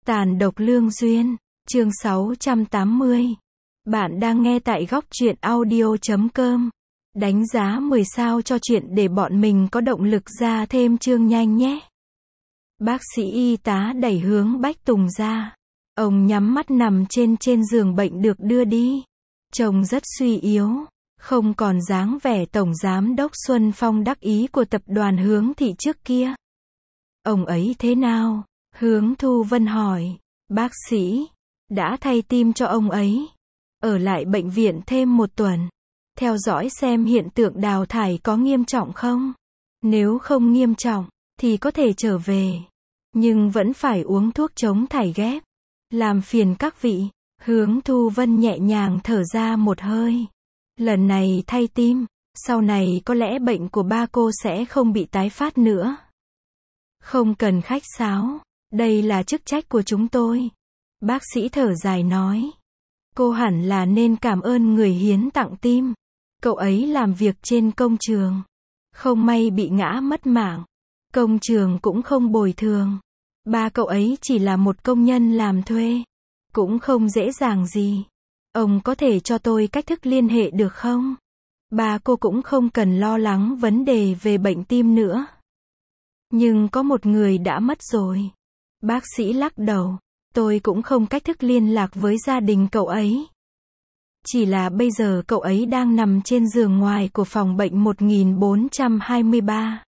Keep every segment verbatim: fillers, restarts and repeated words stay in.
Tàn độc lương duyên, chương sáu trăm tám mươi. Bạn đang nghe tại góc truyện audio chấm com. Đánh giá mười sao cho chuyện để bọn mình có động lực ra thêm chương nhanh nhé. Bác sĩ y tá đẩy Hướng Bách Tùng ra. Ông nhắm mắt nằm trên trên giường bệnh được đưa đi. Trông rất suy yếu, không còn dáng vẻ Tổng Giám đốc Xuân Phong đắc ý của tập đoàn Hướng Thị trước kia. Ông ấy thế nào? Hướng Thu Vân hỏi. Bác sĩ đã thay tim cho ông ấy. Ở lại bệnh viện thêm một tuần. Theo dõi xem hiện tượng đào thải có nghiêm trọng không. Nếu không nghiêm trọng, thì có thể trở về. Nhưng vẫn phải uống thuốc chống thải ghép. Làm phiền các vị. Hướng Thu Vân nhẹ nhàng thở ra một hơi. Lần này thay tim, sau này có lẽ bệnh của ba cô sẽ không bị tái phát nữa. Không cần khách sáo. Đây là chức trách của chúng tôi. Bác sĩ thở dài nói. Cô hẳn là nên cảm ơn người hiến tặng tim. Cậu ấy làm việc trên công trường. Không may bị ngã mất mạng. Công trường cũng không bồi thường. Ba cậu ấy chỉ là một công nhân làm thuê. Cũng không dễ dàng gì. Ông có thể cho tôi cách thức liên hệ được không? Ba cô cũng không cần lo lắng vấn đề về bệnh tim nữa. Nhưng có một người đã mất rồi. Bác sĩ lắc đầu. Tôi cũng không cách thức liên lạc với gia đình cậu ấy. Chỉ là bây giờ cậu ấy đang nằm trên giường ngoài của phòng bệnh một nghìn bốn trăm hai mươi ba.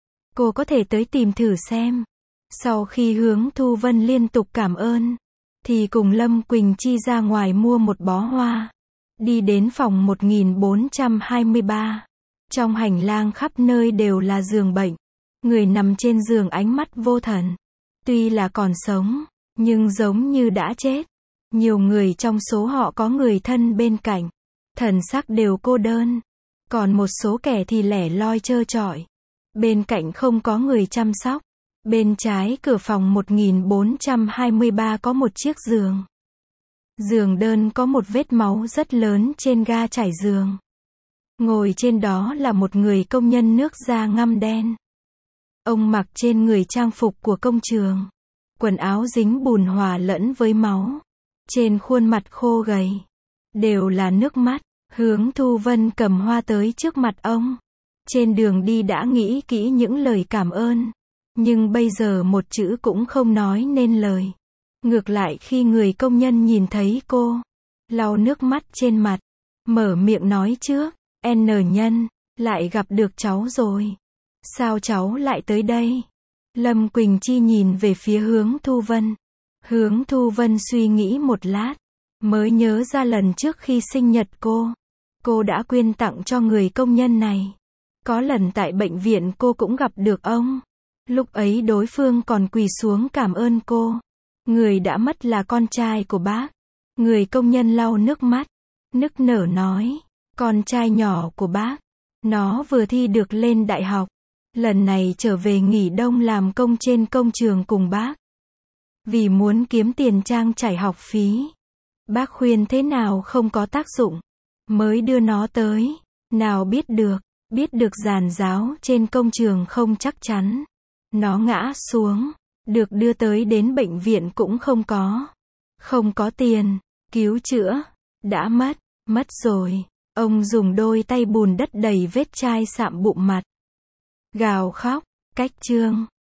Cô có thể tới tìm thử xem. Sau khi Hướng Thu Vân liên tục cảm ơn, thì cùng Lâm Quỳnh Chi ra ngoài mua một bó hoa. Đi đến phòng một nghìn bốn trăm hai mươi ba. Trong hành lang khắp nơi đều là giường bệnh. Người nằm trên giường ánh mắt vô thần. Tuy là còn sống, nhưng giống như đã chết. Nhiều người trong số họ có người thân bên cạnh. Thần sắc đều cô đơn. Còn một số kẻ thì lẻ loi trơ trọi. Bên cạnh không có người chăm sóc. Bên trái cửa phòng một nghìn bốn trăm hai mươi ba có một chiếc giường. Giường đơn có một vết máu rất lớn trên ga trải giường. Ngồi trên đó là một người công nhân nước da ngăm đen. Ông mặc trên người trang phục của công trường. Quần áo dính bùn hòa lẫn với máu. Trên khuôn mặt khô gầy. Đều là nước mắt. Hướng Thu Vân cầm hoa tới trước mặt ông. Trên đường đi đã nghĩ kỹ những lời cảm ơn. Nhưng bây giờ một chữ cũng không nói nên lời. Ngược lại khi người công nhân nhìn thấy cô, lau nước mắt trên mặt, mở miệng nói trước, N nhân, lại gặp được cháu rồi. Sao cháu lại tới đây? Lâm Quỳnh Chi nhìn về phía Hướng Thu Vân. Hướng Thu Vân suy nghĩ một lát, mới nhớ ra lần trước khi sinh nhật cô, cô đã quyên tặng cho người công nhân này. Có lần tại bệnh viện cô cũng gặp được ông. Lúc ấy đối phương còn quỳ xuống cảm ơn cô. Người đã mất là con trai của bác. Người công nhân lau nước mắt, nức nở nói, con trai nhỏ của bác. Nó vừa thi được lên đại học. Lần này trở về nghỉ đông làm công trên công trường cùng bác. Vì muốn kiếm tiền trang trải học phí. Bác khuyên thế nào không có tác dụng. Mới đưa nó tới. Nào biết được, biết được giàn giáo trên công trường không chắc chắn. Nó ngã xuống. Được đưa tới đến bệnh viện cũng không có. Không có tiền. Cứu chữa. Đã mất. Mất rồi. Ông dùng đôi tay bùn đất đầy vết chai sạm bụng mặt. Gào khóc. Cách chương.